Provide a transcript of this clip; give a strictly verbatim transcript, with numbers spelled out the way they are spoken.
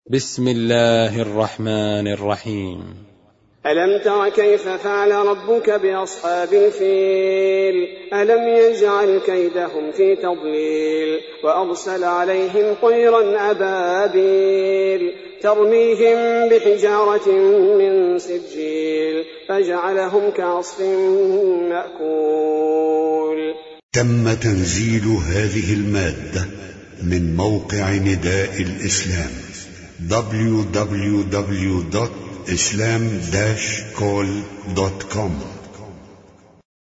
بسم الله الرحمن الرحيم. ألم تر كيف فعل ربك بأصحاب الفيل ألم يجعل كيدهم في تضليل وأرسل عليهم طيرا أبابيل ترميهم بحجارة من سجيل فجعلهم كعصف مأكول. تم تنزيل هذه المادة من موقع نداء الإسلام دبليو دبليو دبليو دوت إسلام داش كول دوت كوم.